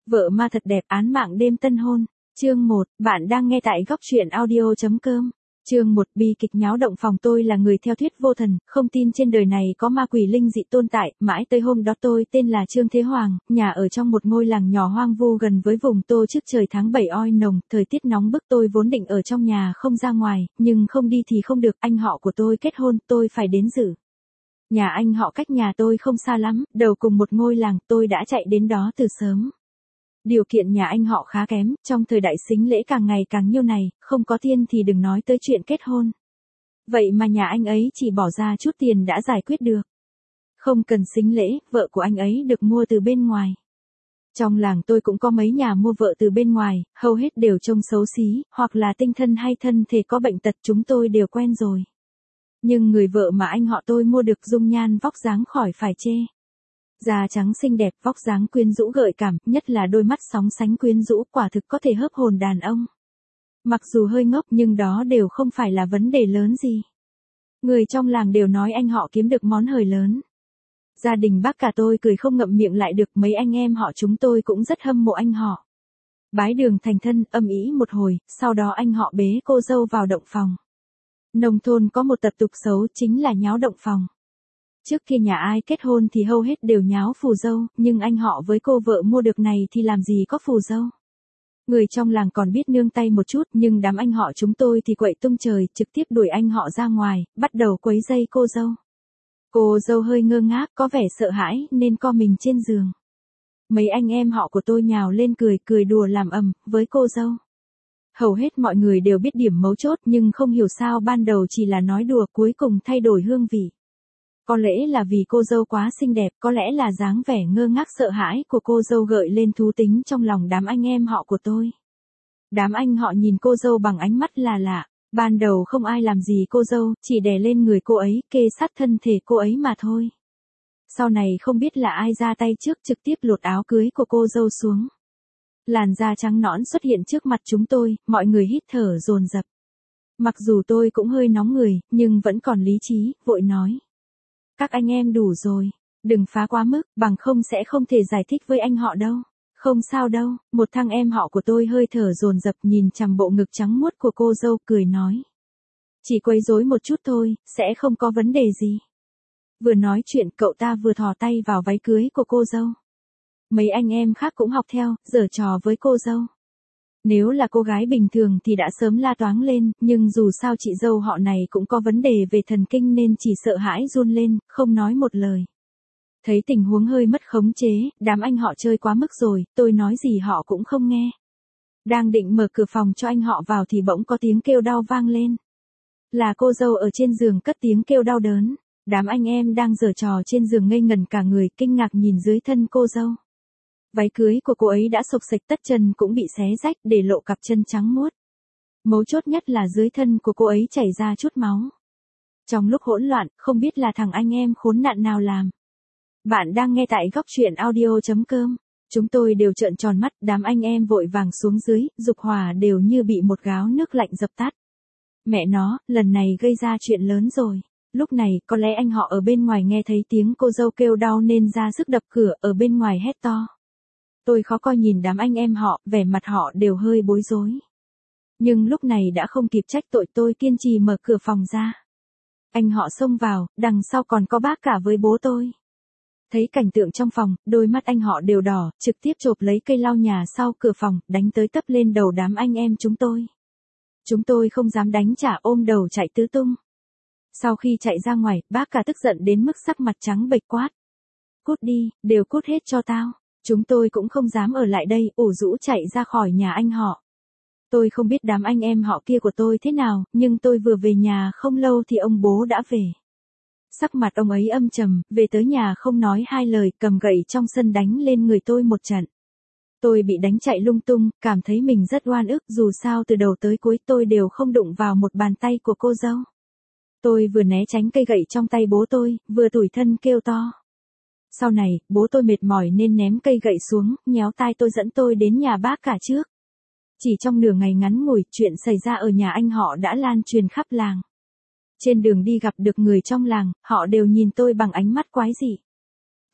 Vợ ma thật đẹp, án mạng đêm tân hôn. Chương 1, bạn đang nghe tại góc truyện audio.com. Chương 1, bi kịch nháo động phòng. Tôi là người theo thuyết vô thần, không tin trên đời này có ma quỷ linh dị tồn tại. Mãi tới hôm đó tôi tên là Trương Thế Hoàng, nhà ở trong một ngôi làng nhỏ hoang vu gần với vùng Tô. Trước trời tháng 7 oi nồng, thời tiết nóng bức, tôi vốn định ở trong nhà không ra ngoài, nhưng không đi thì không được, anh họ của tôi kết hôn, tôi phải đến dự. Nhà anh họ cách nhà tôi không xa lắm, đầu cùng một ngôi làng, tôi đã chạy đến đó từ sớm. Điều kiện nhà anh họ khá kém, trong thời đại sính lễ càng ngày càng nhiều này, không có tiền thì đừng nói tới chuyện kết hôn. Vậy mà nhà anh ấy chỉ bỏ ra chút tiền đã giải quyết được. Không cần sính lễ, vợ của anh ấy được mua từ bên ngoài. Trong làng tôi cũng có mấy nhà mua vợ từ bên ngoài, hầu hết đều trông xấu xí, hoặc là tinh thần hay thân thể có bệnh tật, chúng tôi đều quen rồi. Nhưng người vợ mà anh họ tôi mua được dung nhan vóc dáng khỏi phải chê. Da trắng xinh đẹp, vóc dáng quyến rũ gợi cảm, nhất là đôi mắt sóng sánh quyến rũ, quả thực có thể hớp hồn đàn ông. Mặc dù hơi ngốc nhưng đó đều không phải là vấn đề lớn gì. Người trong làng đều nói anh họ kiếm được món hời lớn. Gia đình bác cả tôi cười không ngậm miệng lại được, mấy anh em họ chúng tôi cũng rất hâm mộ anh họ. Bái đường thành thân, âm ĩ một hồi, sau đó anh họ bế cô dâu vào động phòng. Nông thôn có một tập tục xấu chính là nháo động phòng. Trước khi nhà ai kết hôn thì hầu hết đều nháo phù dâu, nhưng anh họ với cô vợ mua được này thì làm gì có phù dâu. Người trong làng còn biết nương tay một chút, nhưng đám anh họ chúng tôi thì quậy tung trời, trực tiếp đuổi anh họ ra ngoài, bắt đầu quấy rầy cô dâu. Cô dâu hơi ngơ ngác, có vẻ sợ hãi nên co mình trên giường. Mấy anh em họ của tôi nhào lên cười đùa làm ầm với cô dâu. Hầu hết mọi người đều biết điểm mấu chốt, nhưng không hiểu sao ban đầu chỉ là nói đùa, cuối cùng thay đổi hương vị. Có lẽ là vì cô dâu quá xinh đẹp, có lẽ là dáng vẻ ngơ ngác sợ hãi của cô dâu gợi lên thú tính trong lòng đám anh em họ của tôi. Đám anh họ nhìn cô dâu bằng ánh mắt là lạ, ban đầu không ai làm gì cô dâu, chỉ đè lên người cô ấy, kê sát thân thể cô ấy mà thôi. Sau này không biết là ai ra tay trước, trực tiếp lột áo cưới của cô dâu xuống. Làn da trắng nõn xuất hiện trước mặt chúng tôi, mọi người hít thở dồn dập. Mặc dù tôi cũng hơi nóng người, nhưng vẫn còn lý trí, vội nói. Các anh em đủ rồi, đừng phá quá mức, bằng không sẽ không thể giải thích với anh họ đâu. Không sao đâu, một thằng em họ của tôi hơi thở dồn dập nhìn chằm bộ ngực trắng muốt của cô dâu, cười nói. Chỉ quấy rối một chút thôi, sẽ không có vấn đề gì. Vừa nói chuyện cậu ta vừa thò tay vào váy cưới của cô dâu. Mấy anh em khác cũng học theo, giở trò với cô dâu. Nếu là cô gái bình thường thì đã sớm la toáng lên, nhưng dù sao chị dâu họ này cũng có vấn đề về thần kinh nên chỉ sợ hãi run lên, không nói một lời. Thấy tình huống hơi mất khống chế, đám anh họ chơi quá mức rồi, tôi nói gì họ cũng không nghe. Đang định mở cửa phòng cho anh họ vào thì bỗng có tiếng kêu đau vang lên. Là cô dâu ở trên giường cất tiếng kêu đau đớn. Đám anh em đang giở trò trên giường ngây ngẩn cả người, kinh ngạc nhìn dưới thân cô dâu. Váy cưới của cô ấy đã xộc xệch, tất chân cũng bị xé rách để lộ cặp chân trắng muốt. Mấu chốt nhất là dưới thân của cô ấy chảy ra chút máu. Trong lúc hỗn loạn, không biết là thằng anh em khốn nạn nào làm. Bạn đang nghe tại góc truyện audio.com. Chúng tôi đều trợn tròn mắt, đám anh em vội vàng xuống dưới, dục hỏa đều như bị một gáo nước lạnh dập tắt. Mẹ nó, lần này gây ra chuyện lớn rồi. Lúc này, có lẽ anh họ ở bên ngoài nghe thấy tiếng cô dâu kêu đau nên ra sức đập cửa, ở bên ngoài hét to. Tôi khó coi nhìn đám anh em họ, vẻ mặt họ đều hơi bối rối. Nhưng lúc này đã không kịp trách tội, tôi kiên trì mở cửa phòng ra. Anh họ xông vào, đằng sau còn có bác cả với bố tôi. Thấy cảnh tượng trong phòng, đôi mắt anh họ đều đỏ, trực tiếp chộp lấy cây lau nhà sau cửa phòng, đánh tới tấp lên đầu đám anh em chúng tôi. Chúng tôi không dám đánh trả, ôm đầu chạy tứ tung. Sau khi chạy ra ngoài, bác cả tức giận đến mức sắc mặt trắng bệch quát. Cút đi, đều cút hết cho tao. Chúng tôi cũng không dám ở lại đây, ủ rũ chạy ra khỏi nhà anh họ. Tôi không biết đám anh em họ kia của tôi thế nào, nhưng tôi vừa về nhà không lâu thì ông bố đã về. Sắc mặt ông ấy âm trầm, về tới nhà không nói hai lời, cầm gậy trong sân đánh lên người tôi một trận. Tôi bị đánh chạy lung tung, cảm thấy mình rất oan ức, dù sao từ đầu tới cuối tôi đều không đụng vào một bàn tay của cô dâu. Tôi vừa né tránh cây gậy trong tay bố tôi, vừa tủi thân kêu to. Sau này, bố tôi mệt mỏi nên ném cây gậy xuống, nhéo tai tôi dẫn tôi đến nhà bác cả trước. Chỉ trong nửa ngày ngắn ngủi, chuyện xảy ra ở nhà anh họ đã lan truyền khắp làng. Trên đường đi gặp được người trong làng, họ đều nhìn tôi bằng ánh mắt quái dị.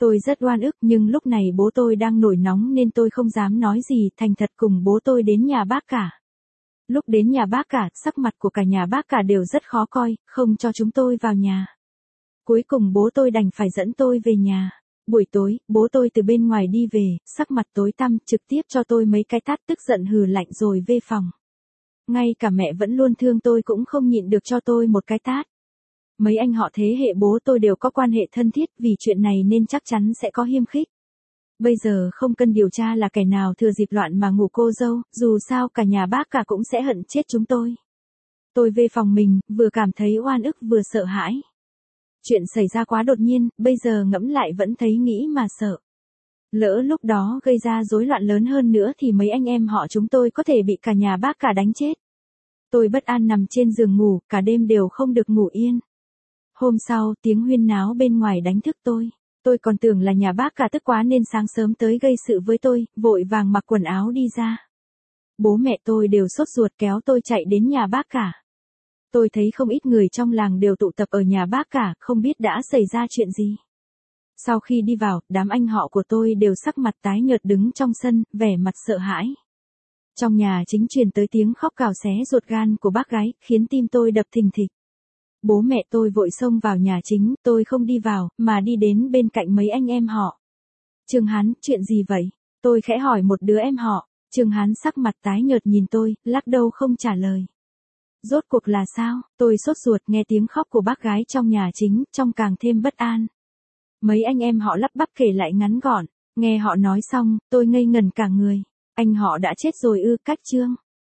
Tôi rất oan ức nhưng lúc này bố tôi đang nổi nóng nên tôi không dám nói gì, thành thật cùng bố tôi đến nhà bác cả. Lúc đến nhà bác cả, sắc mặt của cả nhà bác cả đều rất khó coi, không cho chúng tôi vào nhà. Cuối cùng bố tôi đành phải dẫn tôi về nhà. Buổi tối, bố tôi từ bên ngoài đi về, sắc mặt tối tăm, trực tiếp cho tôi mấy cái tát, tức giận hừ lạnh rồi về phòng. Ngay cả mẹ vẫn luôn thương tôi cũng không nhịn được cho tôi một cái tát. Mấy anh họ thế hệ bố tôi đều có quan hệ thân thiết, vì chuyện này nên chắc chắn sẽ có hiềm khích. Bây giờ không cần điều tra là kẻ nào thừa dịp loạn mà ngủ cô dâu, dù sao cả nhà bác cả cũng sẽ hận chết chúng tôi. Tôi về phòng mình, vừa cảm thấy oan ức vừa sợ hãi. Chuyện xảy ra quá đột nhiên, bây giờ ngẫm lại vẫn thấy nghĩ mà sợ. Lỡ lúc đó gây ra rối loạn lớn hơn nữa thì mấy anh em họ chúng tôi có thể bị cả nhà bác cả đánh chết. Tôi bất an nằm trên giường ngủ, cả đêm đều không được ngủ yên. Hôm sau, tiếng huyên náo bên ngoài đánh thức tôi. Tôi còn tưởng là nhà bác cả tức quá nên sáng sớm tới gây sự với tôi, vội vàng mặc quần áo đi ra. Bố mẹ tôi đều sốt ruột kéo tôi chạy đến nhà bác cả. Tôi thấy không ít người trong làng đều tụ tập ở nhà bác cả, không biết đã xảy ra chuyện gì. Sau khi đi vào, đám anh họ của tôi đều sắc mặt tái nhợt đứng trong sân, vẻ mặt sợ hãi. Trong nhà chính truyền tới tiếng khóc cào xé ruột gan của bác gái, khiến tim tôi đập thình thịch. Bố mẹ tôi vội xông vào nhà chính, tôi không đi vào, mà đi đến bên cạnh mấy anh em họ. Trương Hán, chuyện gì vậy? Tôi khẽ hỏi một đứa em họ. Trương Hán sắc mặt tái nhợt nhìn tôi, lắc đầu không trả lời. Rốt cuộc là sao? Tôi sốt ruột nghe tiếng khóc của bác gái trong nhà chính, trong càng thêm bất an. Mấy anh em họ lắp bắp kể lại ngắn gọn, nghe họ nói xong, tôi ngây ngẩn cả người. Anh họ đã chết rồi ư? Cách Trương